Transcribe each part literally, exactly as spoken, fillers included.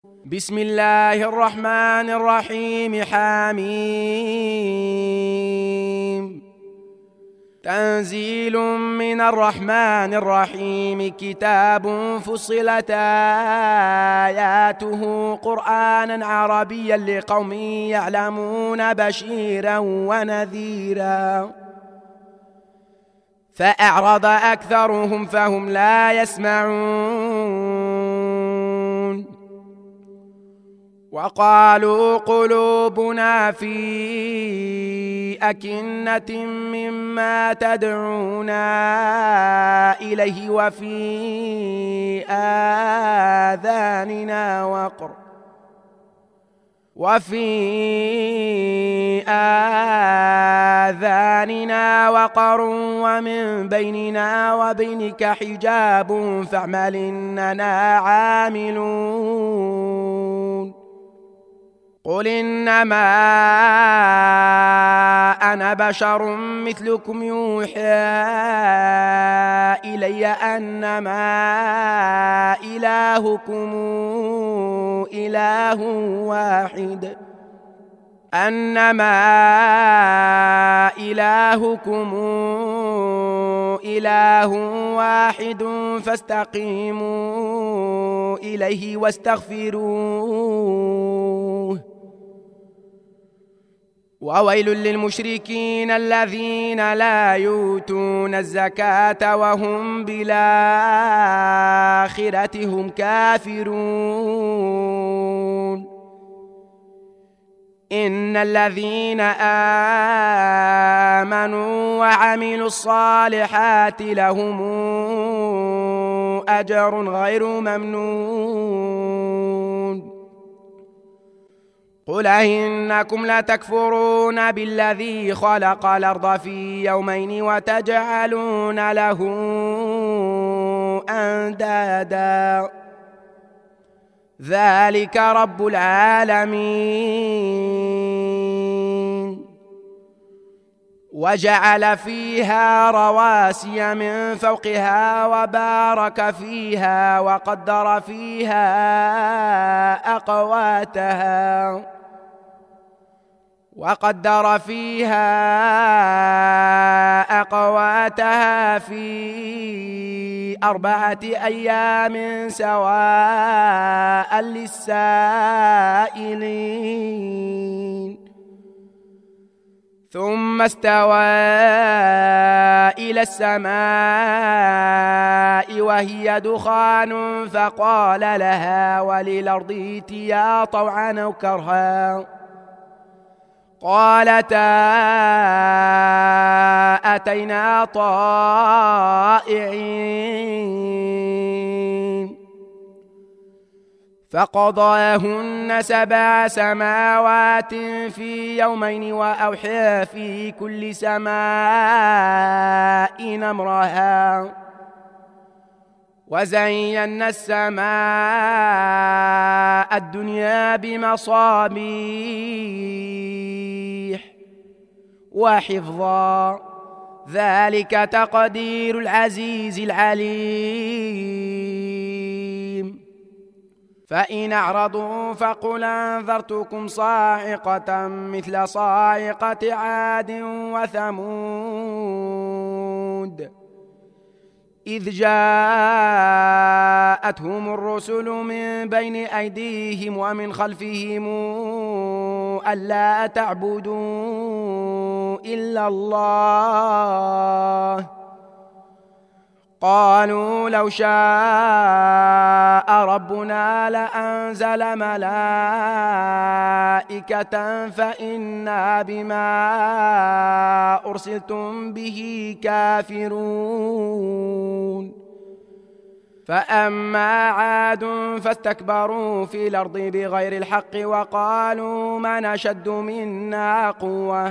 بسم الله الرحمن الرحيم. حميم. تنزيل من الرحمن الرحيم. كتاب فصلت آياته قرآنا عربيا لقوم يعلمون بشيرا ونذيرا فأعرض أكثرهم فهم لا يسمعون وقالوا قلوبنا في أكنة مما تدعونا إليه وفي آذاننا وقر وفي آذاننا وقر ومن بيننا وبينك حجاب فاعمل إننا عاملون. قل إنما أنا بشر مثلكم يوحى إلي أنما إلهكم إله واحد أنما إلهكم إله واحد فاستقيموا إليه واستغفروه. وويل للمشركين الذين لا يؤتون الزكاة وهم بالآخرة هم كافرون. إن الذين آمنوا وعملوا الصالحات لهم أجر غير ممنون. قل إنكم لتكفرون بالذي خلق الأرض في يومين وتجعلون له أندادا ذلك رب العالمين. وجعل فيها رواسي من فوقها وبارك فيها وقدر فيها أقواتها وقدر فيها أقواتها في أربعة أيام سواء للسائلين. ثم استوى إلى السماء وهي دخان فقال لها وللأرض ائتيا طوعا أو كرها قالتا أتينا طائعين. فقضاهن سبع سماوات في يومين وأوحى في كل سماء أمرها وزينا السماء الدنيا بمصابيح وحفظا ذلك تقدير العزيز العليم. فإن أعرضوا فقل أنذرتكم صاعقة مثل صاعقة عاد وثمود إذ جاءتهم الرسل من بين أيديهم ومن خلفهم ألا تعبدوا إلا الله قالوا لو شاء ربنا لأنزل ملائكة فإنا بما أرسلتم به كافرون. فأما عاد فاستكبروا في الأرض بغير الحق وقالوا من أشد منا قوة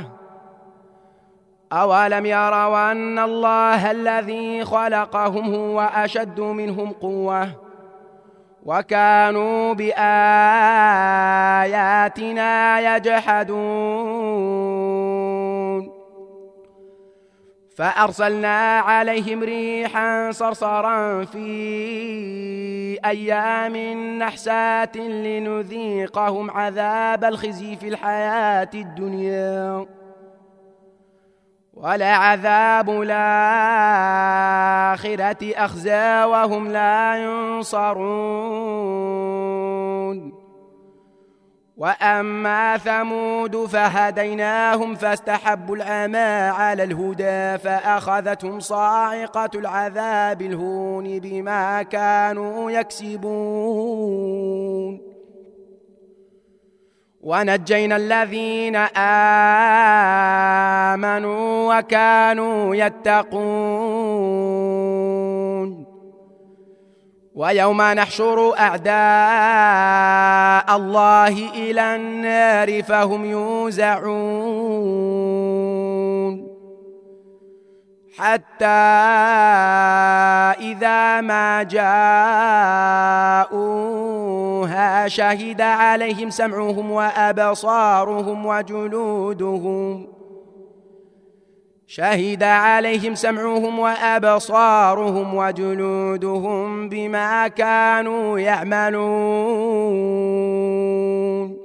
أولم يروا أن الله الذي خلقهم هو أشد منهم قوة وكانوا بآياتنا يجحدون. فأرسلنا عليهم ريحا صرصرا في أيام نحسات لنذيقهم عذاب الخزي في الحياة الدنيا ولعذاب الآخرة أخزى وهم لا ينصرون. وأما ثمود فهديناهم فاستحبوا العمى على الهدى فأخذتهم صاعقة العذاب الهون بما كانوا يكسبون. ونجينا الذين آمنوا وكانوا يتقون. ويوم نحشر أعداء الله إلى النار فهم يوزعون حتى إذا ما جاءوها شهد عليهم سمعهم وأبصارهم وجلودهم شهد عليهم سمعهم وأبصارهم وجلودهم بما كانوا يعملون.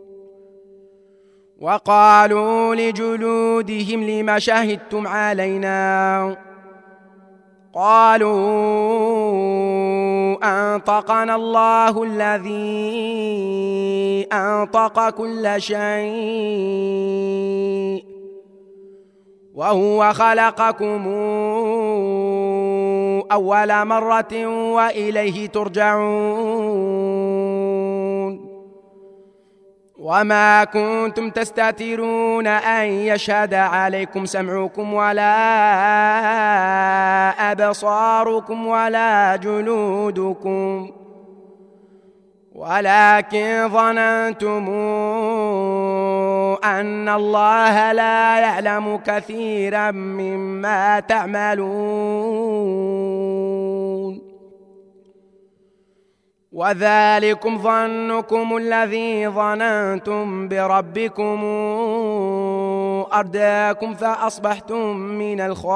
وقالوا لجلودهم لم شهدتم علينا قالوا أنطقنا الله الذي أنطق كل شيء وهو خلقكم أول مرة وإليه ترجعون. وما كنتم تستترون أن يشهد عليكم سمعكم ولا أبصاركم ولا جلودكم ولكن ظننتم أن الله لا يعلم كثيرا مما تعملون. وذلكم ظنكم الذي ظننتم بربكم أرداكم فأصبحتم من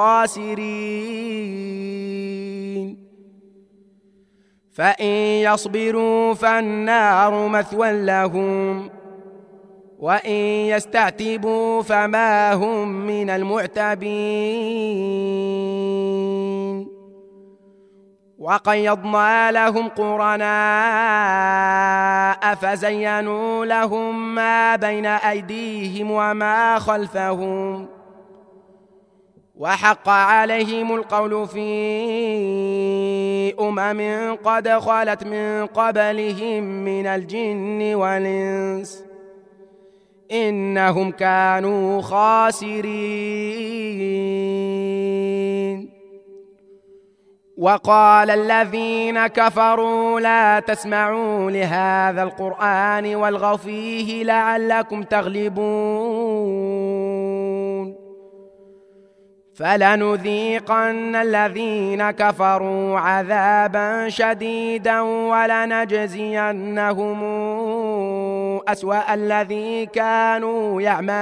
الخاسرين. فإن يصبروا فالنار مثوى لهم وإن يستعتبوا فما هم من المعتبين. وقيضنا لهم قرناء فزينوا لهم ما بين أيديهم وما خلفهم وحق عليهم القول في أمم قد خلت من قبلهم من الجن والإنس إنهم كانوا خاسرين. وقال الذين كفروا لا تسمعوا لهذا القرآن والغوا فيه لعلكم تغلبون. فلنذيقن الذين كفروا عذابا شديدا ولنجزينهم أسوأ الذي كانوا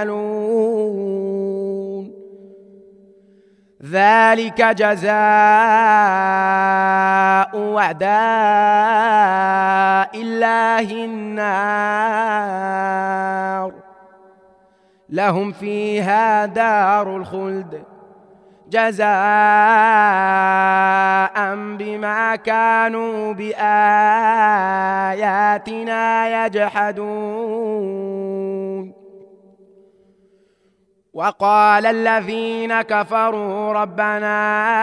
يعملون. ذلك جزاء أعداء الله النار لهم فيها دار الخلد جزاء بما كانوا بآياتنا يجحدون. وقال الذين كفروا ربنا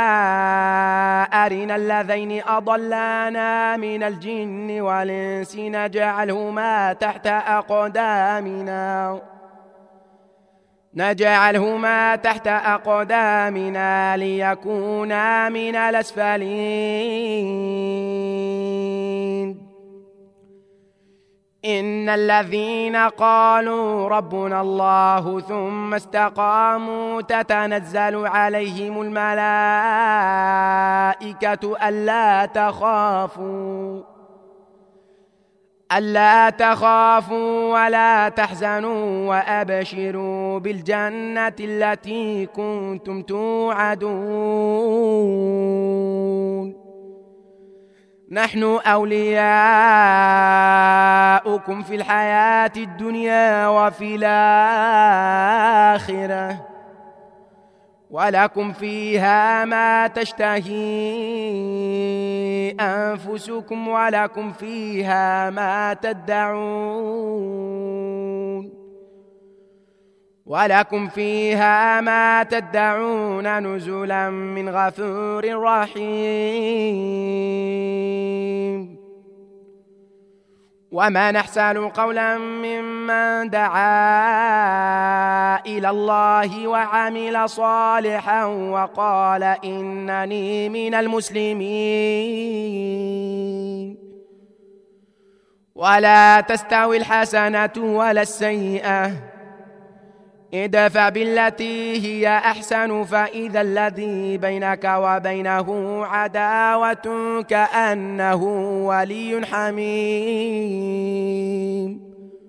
أرنا الذين أضلانا من الجن والإنس نجعلهما تحت أقدامنا نجعلهما تحت أقدامنا ليكونا من الأسفلين. إن الذين قالوا ربنا الله ثم استقاموا تتنزل عليهم الملائكة ألا تخافوا ألا تخافوا ولا تحزنوا وأبشروا بالجنة التي كنتم توعدون نحن أولياؤكم في الحياة الدنيا وفي الآخرة ولكم فيها ما تشتهي أنفسكم ولكم فيها ما تدعون ولكم فيها ما تدعون نزلا من غفور رحيم وما نحسن قولا ممن دعا إلى الله وعمل صالحا وقال إنني من المسلمين ولا تستوي الحسنة ولا السيئة ادفع بالتي هي أحسن فإذا الذي بينك وبينه عداوة كأنه ولي حميم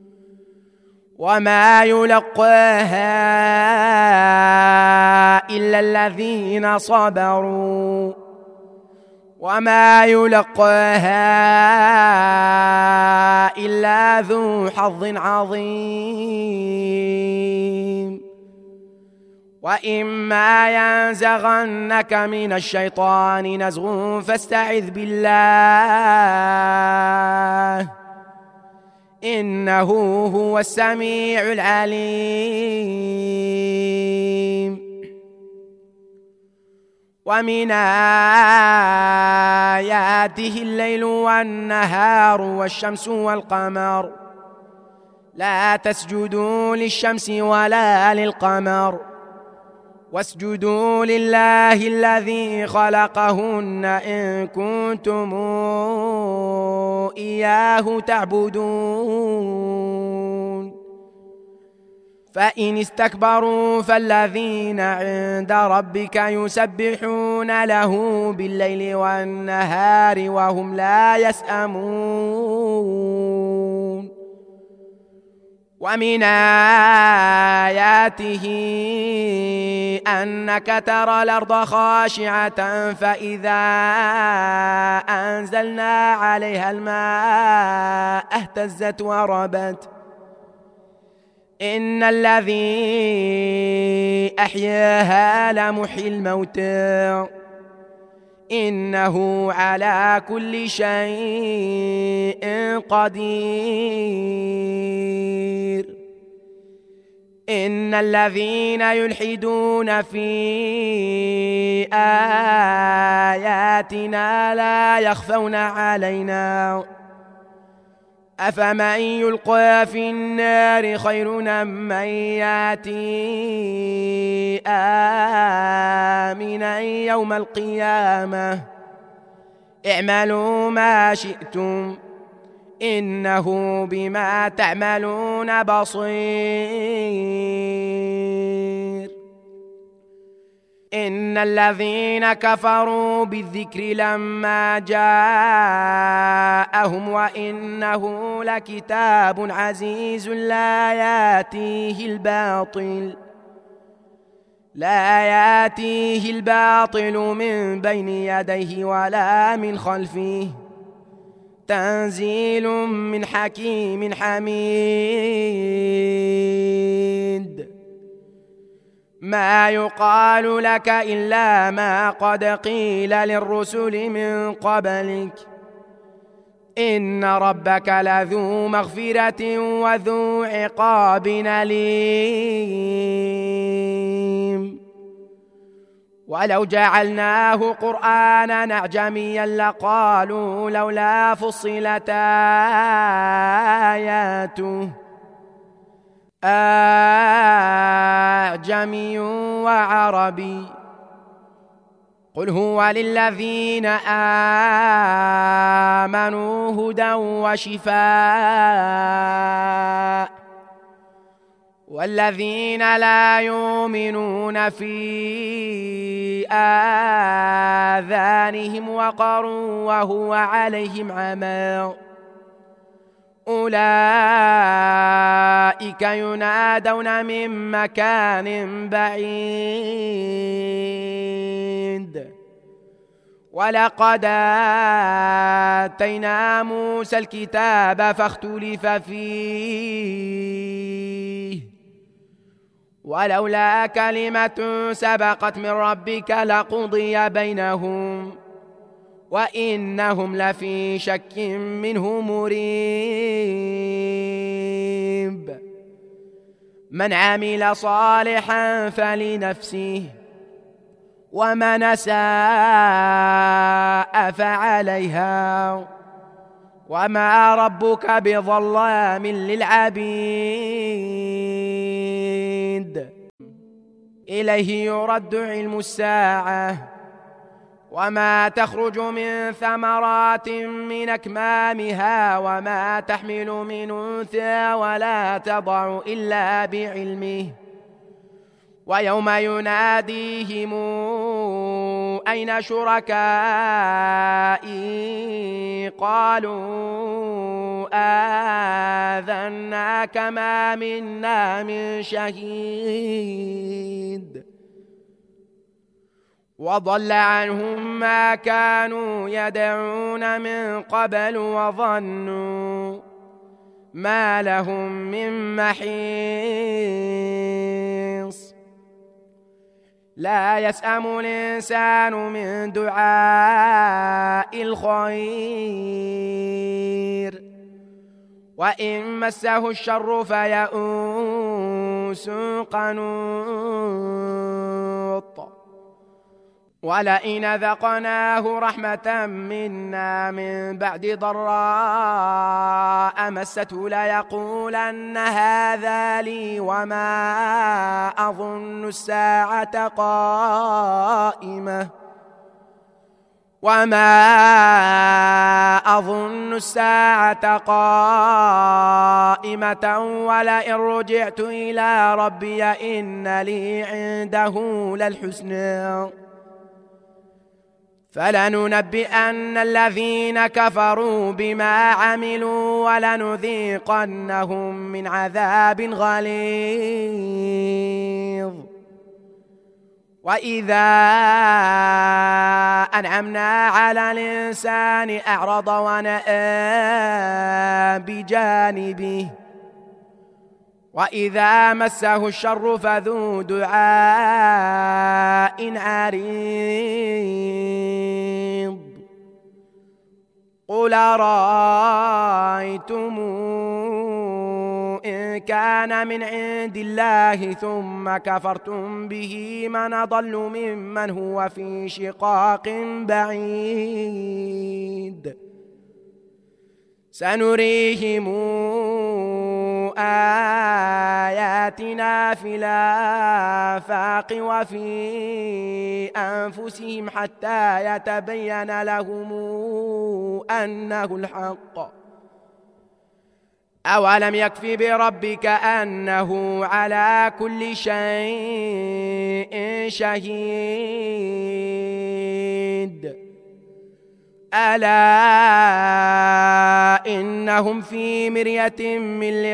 وما يلقاها إلا الذين صبروا وما يلقاها إلا ذو حظ عظيم وإما ينزغنك من الشيطان نزغ فاستعذ بالله إنه هو السميع العليم ومن آياته الليل والنهار والشمس والقمر لا تسجدوا للشمس ولا للقمر واسجدوا لله الذي خلقهن إن كنتم إياه تعبدون فإن استكبروا فالذين عند ربك يسبحون له بالليل والنهار وهم لا يسأمون ومن آياته أنك ترى الأرض خاشعة فإذا أنزلنا عليها الماء اهتزت وربت إن الذي أحياها لمحيي الموتى إنه على كل شيء قدير إن الذين يلحدون في آياتنا لا يخفون علينا أفمن يلقى في النار خير أم من يأتي آمنا يوم القيامة اعملوا ما شئتم إنه بما تعملون بصير إن الذين كفروا بالذكر لما جاءهم وإنه لكتاب عزيز لا يأتيه الباطل لا يأتيه الباطل من بين يديه ولا من خلفه تنزيل من حكيم حميد ما يقال لك إلا ما قد قيل للرسل من قبلك إن ربك لذو مغفرة وذو عقاب أليم ولو جعلناه قرآنا أعجميا لقالوا لولا فصلت آياته أعجمي وعربي قل هو للذين آمنوا هدى وشفاء والذين لا يؤمنون في آذانهم وقر وهو عليهم عمى أولئك ينادون من مكان بعيد ولقد آتينا موسى الكتاب فاختلف فيه ولولا كلمة سبقت من ربك لقضي بينهم وإنهم لفي شك منه مريب من عمل صالحا فلنفسه ومن أساء فعليها وما ربك بظلام للعبيد إليه يرد علم الساعة وما تخرج من ثمرات من أكمامها وما تحمل من أنثى ولا تضع إلا بعلمه ويوم يناديهم أين شركائي قالوا آذناك ما منا من شهيد وضل عنهم ما كانوا يدعون من قبل وظنوا ما لهم من محيص لا يسأم الإنسان من دعاء الخير وإن مسه الشر فيئوس قنوط ولئن ذقناه رحمة منا من بعد ضراء مسته ليقولن هذا لي وما أظن الساعة قائمة وما أظن الساعة قائمة ولئن رجعت إلى ربي إن لي عنده للحسنى فلننبئن الذين كفروا بما عملوا ولنذيقنهم من عذاب غليظ وإذا أنعمنا على الإنسان أعرض ونأى بجانبه وإذا مسه الشر فذو دعاء عريض قل أرأيتم إن كان من عند الله ثم كفرتم به من أضل ممن هو في شقاق بعيد سنريهم آياتنا في الآفاق وفي أنفسهم حتى يتبين لهم أنه الحق أولم يكف بربك أنه على كل شيء شهيد ألا إنهم في مرية من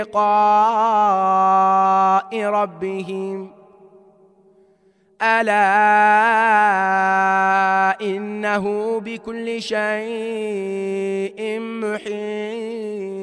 لقاء ربهم ألا إنه بكل شيء محيط